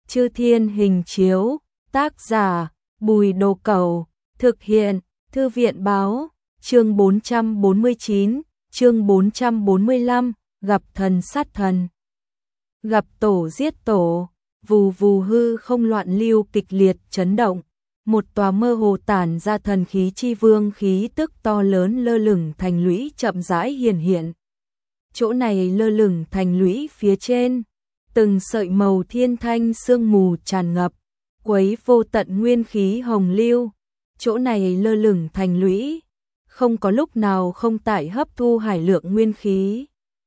Chư Thiên Hình Chiếu, tác giả Bùi Đồ Cẩu, thực hiện Thư viện báo, chương 449, chương 445, gặp thần sát thần. Gặp tổ giết tổ, vù vù hư không loạn lưu kịch liệt chấn động, một tòa mơ hồ tản ra thần khí chi vương khí tức to lớn lơ lửng thành lũy chậm rãi hiển hiện. Chỗ này lơ lửng thành lũy phía trên, từng sợi màu thiên thanh sương mù tràn ngập, quấy vô tận nguyên khí hồng lưu. Chỗ này lơ lửng thành lũy, không có lúc nào không tại hấp thu hải lượng nguyên khí,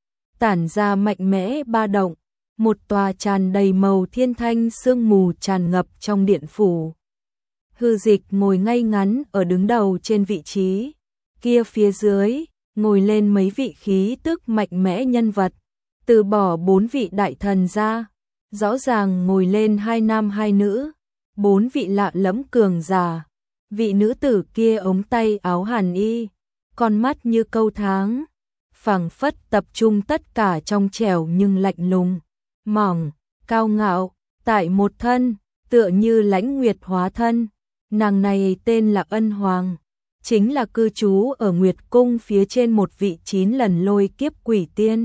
tản ra mạnh mẽ ba động. Một tòa tràn đầy màu thiên thanh sương mù tràn ngập trong điện phủ. Hư Dịch ngồi ngay ngắn ở đứng đầu trên vị trí, kia phía dưới ngồi lên mấy vị khí tức mạnh mẽ nhân vật, từ bỏ 4 vị đại thần ra, rõ ràng ngồi lên 2 nam 2 nữ, 4 vị lạ lẫm cường giả. Vị nữ tử kia ống tay áo hàn y, con mắt như câu tháng, phảng phất tập trung tất cả trong trẻo nhưng lạnh lùng, mỏng, cao ngạo, tại một thân, tựa như Lãnh Nguyệt hóa thân. Nàng này tên là Ân Hoàng, chính là cư trú ở Nguyệt Cung phía trên một vị 9 lần lôi kiếp quỷ tiên.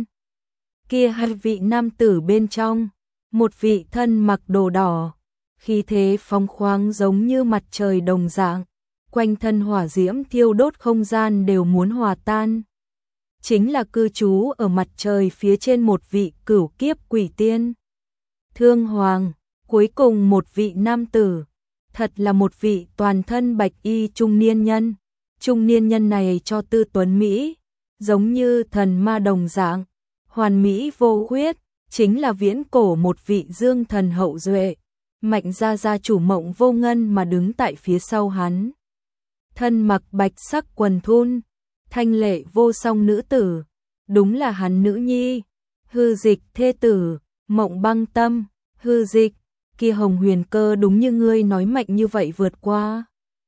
Kia 2 vị nam tử bên trong, một vị thân mặc đồ đỏ, khí thế phong khoáng giống như mặt trời đồng dạng, quanh thân hỏa diễm thiêu đốt không gian đều muốn hòa tan. Chính là cư trú ở mặt trời phía trên một vị cửu kiếp quỷ tiên. Thương Hoàng, cuối cùng một vị nam tử, thật là một vị toàn thân bạch y trung niên nhân. Trung niên nhân này cho tư tuấn Mỹ, giống như thần ma đồng dạng, hoàn mỹ vô khuyết, chính là viễn cổ một vị dương thần hậu duệ. Mạnh gia gia chủ Mộng Vô Ngân mà đứng tại phía sau hắn. Thân mặc bạch sắc quần thun, thanh lệ vô song nữ tử, đúng là hắn nữ nhi, Hư Dịch thê tử, Mộng Băng Tâm. Hư Dịch, kia Hồng Huyền Cơ đúng như ngươi nói mạnh như vậy vượt qua.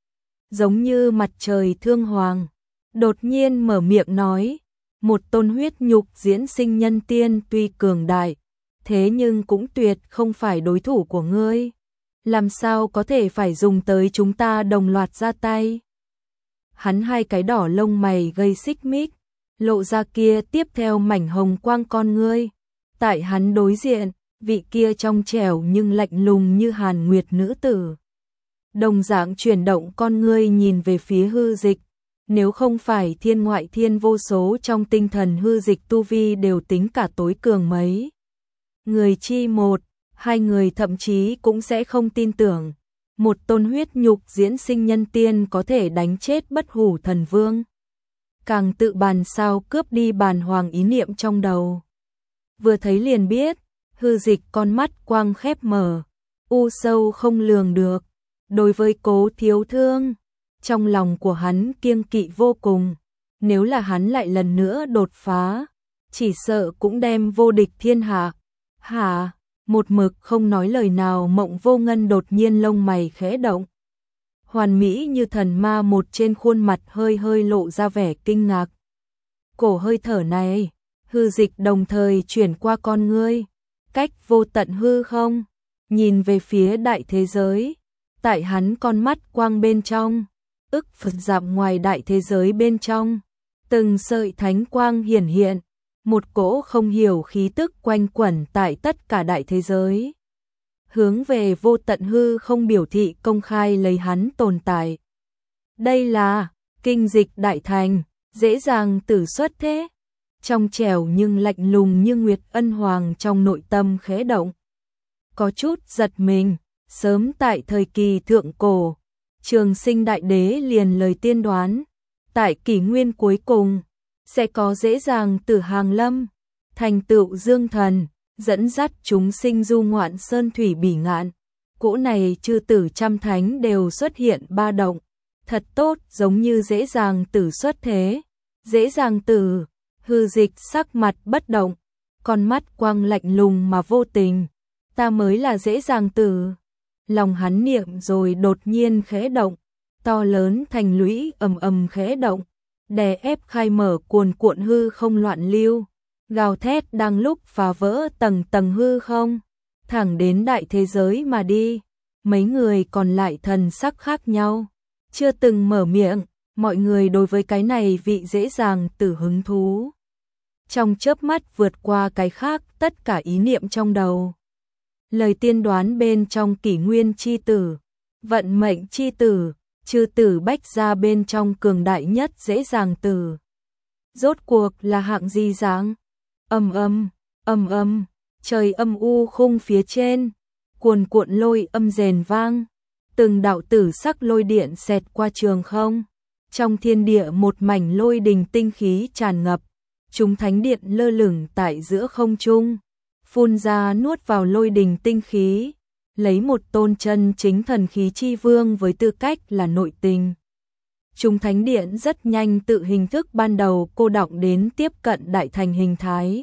Giống như mặt trời Thương Hoàng, đột nhiên mở miệng nói, một tôn huyết nhục diễn sinh nhân tiên tuy cường đại, thế nhưng cũng tuyệt không phải đối thủ của ngươi. Làm sao có thể phải dùng tới chúng ta đồng loạt ra tay? Hắn 2 cái đỏ lông mày gây xích mích, lộ ra kia tiếp theo mảnh hồng quang con ngươi. Tại hắn đối diện, vị kia trong trẻo nhưng lạnh lùng như hàn nguyệt nữ tử, đồng dạng chuyển động con ngươi nhìn về phía Hư Dịch. Nếu không phải thiên ngoại thiên vô số trong tinh thần Hư Dịch tu vi đều tính cả tối cường mấy người chi một, 2 người thậm chí cũng sẽ không tin tưởng một tôn huyết nhục diễn sinh nhân tiên có thể đánh chết Bất Hủ Thần Vương. Càng tự bàn sao cướp đi bàn hoàng ý niệm trong đầu. Vừa thấy liền biết, Hư Dịch con mắt quang khép mở, u sâu không lường được. Đối với Cố Thiếu Thương, trong lòng của hắn kiêng kỵ vô cùng. Nếu là hắn lại lần nữa đột phá, chỉ sợ cũng đem vô địch thiên hạ. Hả? Một mực không nói lời nào Mộng Vô Ngân đột nhiên lông mày khẽ động. Hoàn mỹ như thần ma một trên khuôn mặt hơi hơi lộ ra vẻ kinh ngạc. Cổ hơi thở này, Hư Dịch đồng thời chuyển qua con ngươi, cách vô tận hư không, nhìn về phía đại thế giới. Tại hắn con mắt quang bên trong, ức Phật dặm ngoài đại thế giới bên trong, từng sợi thánh quang hiển hiện, một cỗ không hiểu khí tức quanh quẩn tại tất cả đại thế giới. Hướng về vô tận hư không biểu thị công khai lấy hắn tồn tại. Đây là kinh dịch đại thành, dễ dàng tử xuất thế. Trong trẻo nhưng lạnh lùng như Nguyệt Ân Hoàng trong nội tâm khẽ động. Có chút giật mình, sớm tại thời kỳ thượng cổ, Trường Sinh Đại Đế liền lời tiên đoán, tại kỷ nguyên cuối cùng, sẽ có dễ dàng tử hàng lâm, thành tựu dương thần, dẫn dắt chúng sinh du ngoạn sơn thủy bỉ ngạn. Cỗ này chư tử trăm thánh đều xuất hiện ba động, thật tốt giống như dễ dàng tử xuất thế, dễ dàng tử. Hư Dịch sắc mặt bất động, con mắt quang lạnh lùng mà vô tình, ta mới là dễ dàng tử. Lòng hắn niệm rồi đột nhiên khẽ động, to lớn thành lũy ầm ầm khẽ động, đè ép khai mở cuồn cuộn hư không loạn lưu, gào thét đang lúc phá vỡ tầng tầng hư không. thẳng đến đại thế giới mà đi. Mấy người còn lại thần sắc khác nhau, chưa từng mở miệng, mọi người đối với cái này vị dễ dàng tử hứng thú. Trong chớp mắt vượt qua cái khác tất cả ý niệm trong đầu. Lời tiên đoán bên trong kỷ nguyên chi tử, vận mệnh chi tử, chư tử bách gia bên trong cường đại nhất dễ dàng tử. Rốt cuộc là hạng gì dáng? Ầm ầm, trời âm u khung phía trên, cuồn cuộn lôi âm rền vang, từng đạo tử sắc lôi điện xẹt qua trường không. Trong thiên địa một mảnh lôi đình tinh khí tràn ngập, chúng thánh điện lơ lửng tại giữa không trung, phun ra nuốt vào lôi đình tinh khí, lấy một tôn chân chính thần khí chi vương với tư cách là nội tình. Chúng thánh điện rất nhanh tự hình thức ban đầu cô đọng đến tiếp cận đại thành hình thái.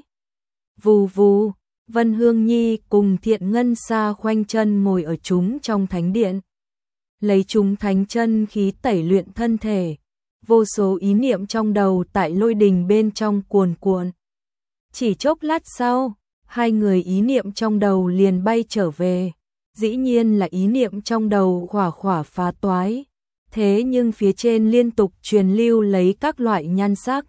Vù vù, Vân Hương Nhi cùng Thiện Ngân Sa khoanh chân ngồi ở chúng trong thánh điện. Lấy chúng thánh chân khí tẩy luyện thân thể, vô số ý niệm trong đầu tại lôi đình bên trong cuồn cuộn. Chỉ chốc lát sau, hai người ý niệm trong đầu liền bay trở về. Dĩ nhiên là ý niệm trong đầu khỏa khỏa phá toái. Thế nhưng phía trên liên tục truyền lưu lấy các loại nhan sắc.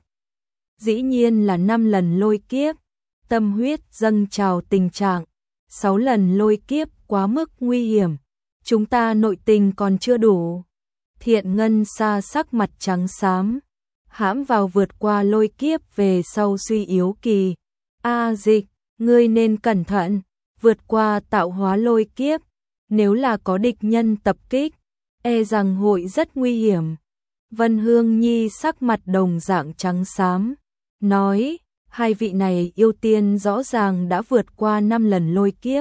Dĩ nhiên là 5 lần lôi kiếp, tâm huyết dâng trào tình trạng. 6 lần lôi kiếp quá mức nguy hiểm, chúng ta nội tình còn chưa đủ. Thiện Ngân Sa sắc mặt trắng xám, hãm vào vượt qua lôi kiếp về sau suy yếu kỳ. Dịch, ngươi nên cẩn thận, vượt qua tạo hóa lôi kiếp, nếu là có địch nhân tập kích, e rằng hội rất nguy hiểm. Vân Hương Nhi sắc mặt đồng dạng trắng xám, nói, hai vị này yêu tiên rõ ràng đã vượt qua 5 lần lôi kiếp,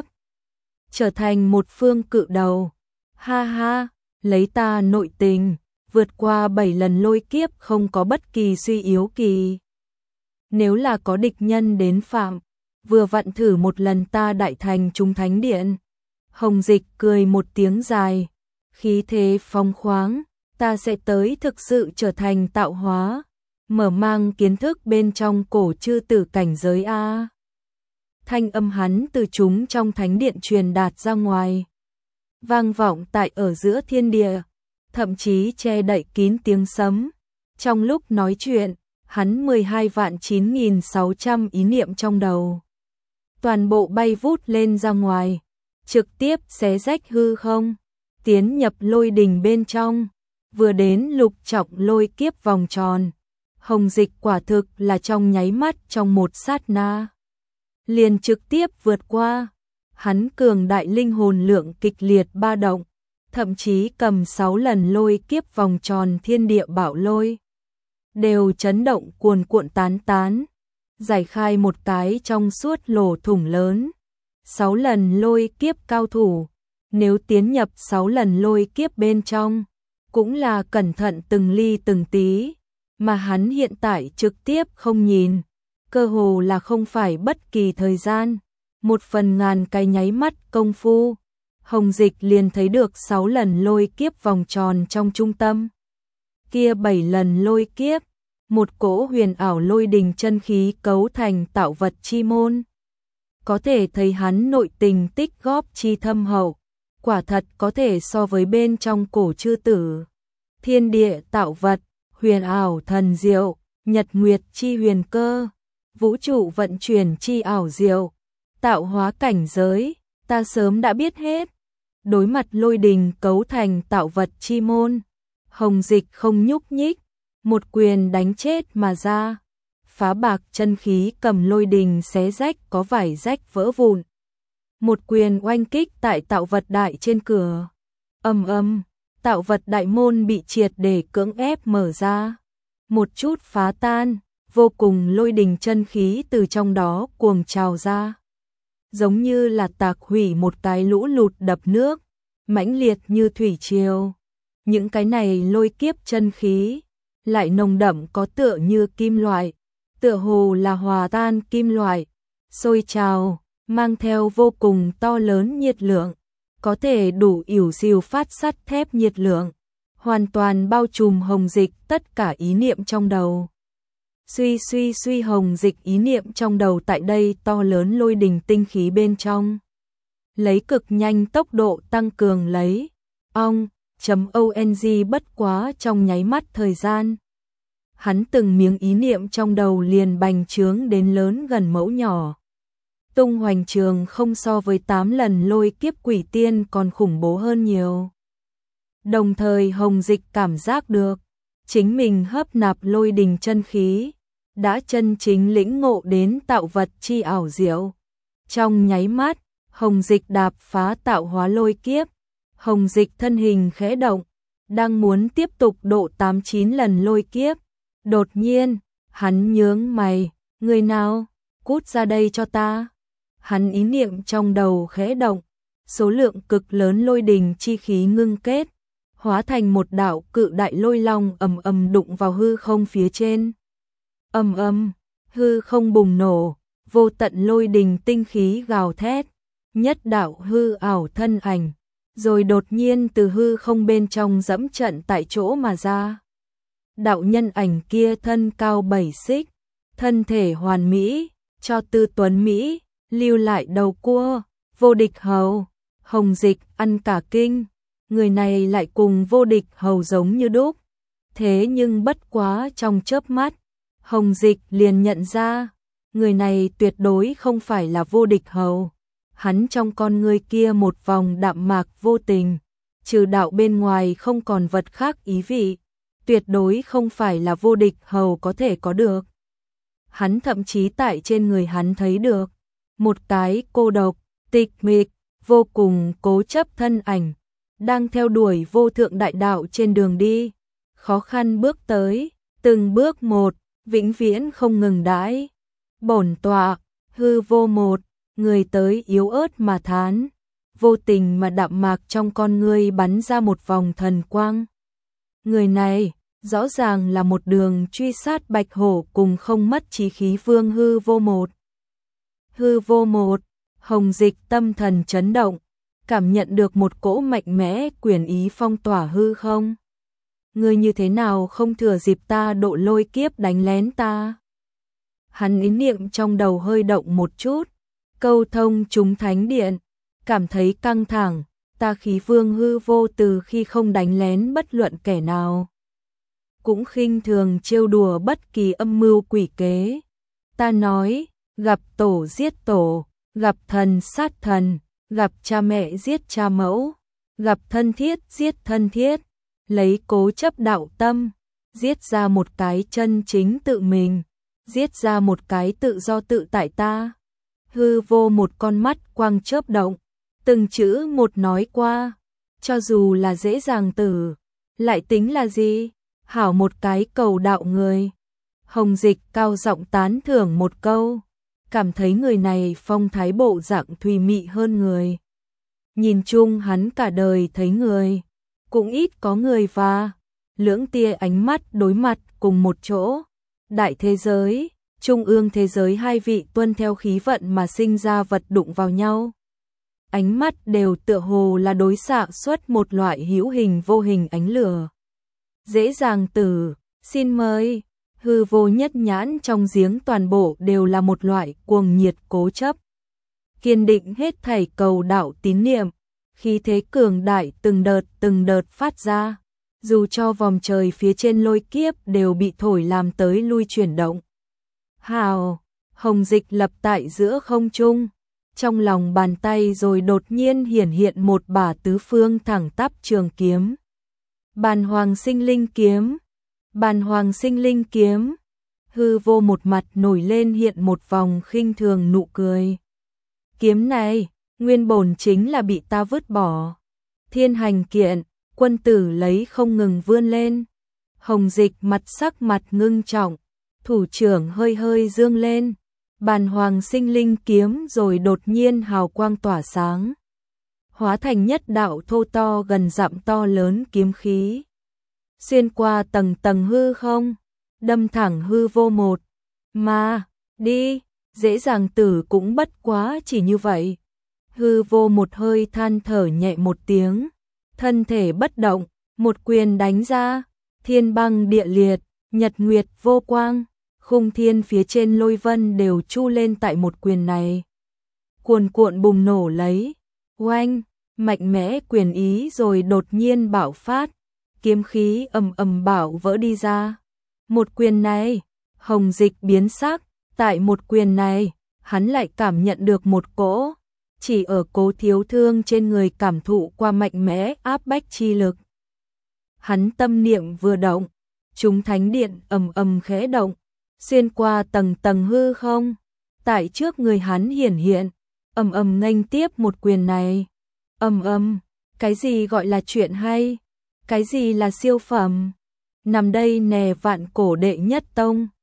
trở thành một phương cự đầu. Ha ha, lấy ta nội tình, vượt qua 7 lần lôi kiếp không có bất kỳ suy yếu kỳ. Nếu là có địch nhân đến phạm, vừa vặn thử một lần ta đại thành trung thánh điện. Hồng Dịch cười một tiếng dài, khí thế phong khoáng, ta sẽ tới thực sự trở thành tạo hóa, mở mang kiến thức bên trong cổ chư tử cảnh giới a. Thanh âm hắn từ chúng trong thánh điện truyền đạt ra ngoài, vang vọng tại ở giữa thiên địa, thậm chí che đậy kín tiếng sấm. Trong lúc nói chuyện, hắn 12.9.600 ý niệm trong đầu, toàn bộ bay vút lên ra ngoài, trực tiếp xé rách hư không, tiến nhập lôi đình bên trong, vừa đến lục trọng lôi kiếp vòng tròn. Hồng Dịch quả thực là trong nháy mắt, trong một sát na, liền trực tiếp vượt qua. Hắn cường đại linh hồn lượng kịch liệt ba động, thậm chí cầm 6 lần lôi kiếp vòng tròn thiên địa bạo lôi, đều chấn động cuồn cuộn tán tán, giải khai một cái trong suốt lỗ thủng lớn. 6 lần lôi kiếp cao thủ, nếu tiến nhập 6 lần lôi kiếp bên trong, cũng là cẩn thận từng ly từng tí, mà hắn hiện tại trực tiếp không nhìn, cơ hồ là không phải bất kỳ thời gian, 1/1000 cái nháy mắt công phu, Hồng Dịch liền thấy được 6 lần lôi kiếp vòng tròn trong trung tâm. Kia 7 lần lôi kiếp, một cỗ huyền ảo lôi đình chân khí cấu thành tạo vật chi môn. Có thể thấy hắn nội tình tích góp chi thâm hậu, quả thật có thể so với bên trong cổ chư tử. Thiên địa tạo vật, huyền ảo thần diệu, nhật nguyệt chi huyền cơ, vũ trụ vận chuyển chi ảo diệu, tạo hóa cảnh giới, ta sớm đã biết hết. Đối mặt lôi đình cấu thành tạo vật chi môn, Hồng Dịch không nhúc nhích, một quyền đánh chết mà ra. Phá bạc chân khí cầm lôi đình xé rách có vải rách vỡ vụn. Một quyền oanh kích tại tạo vật đại trên cửa. Tạo vật đại môn bị triệt để cưỡng ép mở ra. Một chút phá tan, vô cùng lôi đình chân khí từ trong đó cuồng trào ra. Giống như là tạc hủy một cái lũ lụt đập nước, mãnh liệt như thủy triều. Những cái này lôi kiếp chân khí, lại nồng đậm có tựa như kim loại, tựa hồ là hòa tan kim loại, sôi trào, mang theo vô cùng to lớn nhiệt lượng, có thể đủ ỉu xìu phát sắt thép nhiệt lượng, hoàn toàn bao trùm Hồng Dịch tất cả ý niệm trong đầu. Suy Hồng Dịch ý niệm trong đầu tại đây to lớn lôi đình tinh khí bên trong. lấy cực nhanh tốc độ tăng cường lấy. Ong, .ong bất quá trong nháy mắt thời gian. Hắn từng miếng ý niệm trong đầu liền bành trướng đến lớn gần mẫu nhỏ. Tung hoành trường không so với 8 lần lôi kiếp quỷ tiên còn khủng bố hơn nhiều. Đồng thời Hồng Dịch cảm giác được, chính mình hấp nạp lôi đình chân khí, đã chân chính lĩnh ngộ đến tạo vật chi ảo diệu. Trong nháy mắt, Hồng Dịch đạp phá tạo hóa lôi kiếp, Hồng Dịch thân hình khẽ động, đang muốn tiếp tục độ 8-9 lần lôi kiếp. Đột nhiên, hắn nhướng mày, người nào, cút ra đây cho ta. Hắn ý niệm trong đầu khẽ động, số lượng cực lớn lôi đình chi khí ngưng kết, hóa thành một đạo cự đại lôi long ầm ầm đụng vào hư không phía trên. Ầm ầm, hư không bùng nổ, vô tận lôi đình tinh khí gào thét, nhất đạo hư ảo thân ảnh, rồi đột nhiên từ hư không bên trong dẫm trận tại chỗ mà ra. Đạo nhân ảnh kia thân cao 7 xích, thân thể hoàn mỹ, cho tư tuấn mỹ, lưu lại đầu cua, vô địch hầu. Hồng Dịch ăn cả kinh, người này lại cùng vô địch hầu giống như đúc. Thế nhưng bất quá trong chớp mắt, Hồng Dịch liền nhận ra, người này tuyệt đối không phải là vô địch hầu. Hắn trong con người kia một vòng đạm mạc vô tình, trừ đạo bên ngoài không còn vật khác ý vị, tuyệt đối không phải là vô địch hầu có thể có được. Hắn thậm chí tại trên người hắn thấy được một cái cô độc, tịch mịch, vô cùng cố chấp thân ảnh, đang theo đuổi vô thượng đại đạo trên đường đi, khó khăn bước tới, từng bước một, vĩnh viễn không ngừng đãi. Bổn tọa, hư vô một, người tới yếu ớt mà thán, vô tình mà đạm mạc trong con ngươi bắn ra một vòng thần quang. Người này, rõ ràng là một đường truy sát Bạch Hổ cùng không mất chí khí vương hư vô một. Hư vô một, Hồng Dịch tâm thần chấn động, cảm nhận được một cỗ mạnh mẽ quyền ý phong tỏa hư không. Ngươi như thế nào không thừa dịp ta độ lôi kiếp đánh lén ta? Hắn ý niệm trong đầu hơi động một chút, câu thông chúng thánh điện, cảm thấy căng thẳng, ta khí vương hư vô từ khi không đánh lén bất luận kẻ nào. Cũng khinh thường trêu đùa bất kỳ âm mưu quỷ kế. Ta nói, gặp tổ giết tổ, gặp thần sát thần, gặp cha mẹ giết cha mẫu, gặp thân thiết giết thân thiết, lấy cố chấp đạo tâm, giết ra một cái chân chính tự mình, giết ra một cái tự do tự tại ta. Hư vô một con mắt quang chớp động, từng chữ một nói qua, cho dù là dễ dàng tử, lại tính là gì? Hảo một cái cầu đạo người. Hồng Dịch cao giọng tán thưởng một câu, cảm thấy người này phong thái bộ dạng thùy mị hơn người. Nhìn chung hắn cả đời thấy người, cũng ít có người và lưỡng tia ánh mắt đối mặt cùng một chỗ. Đại thế giới, trung ương thế giới hai vị tuân theo khí vận mà sinh ra vật đụng vào nhau. Ánh mắt đều tựa hồ là đối xạ xuất một loại hữu hình vô hình ánh lửa. Dễ dàng tử, xin mời. Hư vô nhất nhãn trong giếng toàn bộ đều là một loại cuồng nhiệt cố chấp. Kiên định hết thảy cầu đạo tín niệm, khí thế cường đại từng đợt phát ra, dù cho vòng trời phía trên lôi kiếp đều bị thổi làm tới lui chuyển động. Hào, Hồng Dịch lập tại giữa không trung, trong lòng bàn tay rồi đột nhiên hiển hiện một bả tứ phương thẳng tắp trường kiếm. Bàn Hoàng Sinh Linh kiếm, Bàn Hoàng Sinh Linh kiếm. Hư vô một mặt nổi lên hiện một vòng khinh thường nụ cười. Kiếm này, nguyên bổn chính là bị ta vứt bỏ. Thiên hành kiện, quân tử lấy không ngừng vươn lên. Hồng Dịch mặt sắc mặt ngưng trọng, thủ trưởng hơi hơi dương lên. Bàn Hoàng Sinh Linh kiếm rồi đột nhiên hào quang tỏa sáng, hóa thành nhất đạo thô to gần dặm to lớn kiếm khí, xuyên qua tầng tầng hư không, đâm thẳng hư vô một. Mà, đi, dễ dàng tử cũng bất quá chỉ như vậy. Hư vô một hơi than thở nhẹ một tiếng, thân thể bất động, một quyền đánh ra, thiên băng địa liệt, nhật nguyệt vô quang, khung thiên phía trên lôi vân đều chu lên tại một quyền này. Cuồn cuộn bùng nổ lấy, Oanh, mạnh mẽ quyền ý rồi đột nhiên bạo phát, kiếm khí ầm ầm bạo vỡ đi ra. Một quyền này, Hồng Dịch biến sắc, tại một quyền này, hắn lại cảm nhận được một cỗ, chỉ ở Cố Thiếu Thương trên người cảm thụ qua mạnh mẽ áp bách chi lực. Hắn tâm niệm vừa động, chúng thánh điện ầm ầm khẽ động, xuyên qua tầng tầng hư không, tại trước người hắn hiển hiện, ầm ầm nghênh tiếp một quyền này. Ầm ầm, cái gì gọi là chuyện hay? Cái gì là siêu phẩm? Nằm đây nè Vạn Cổ đệ nhất tông,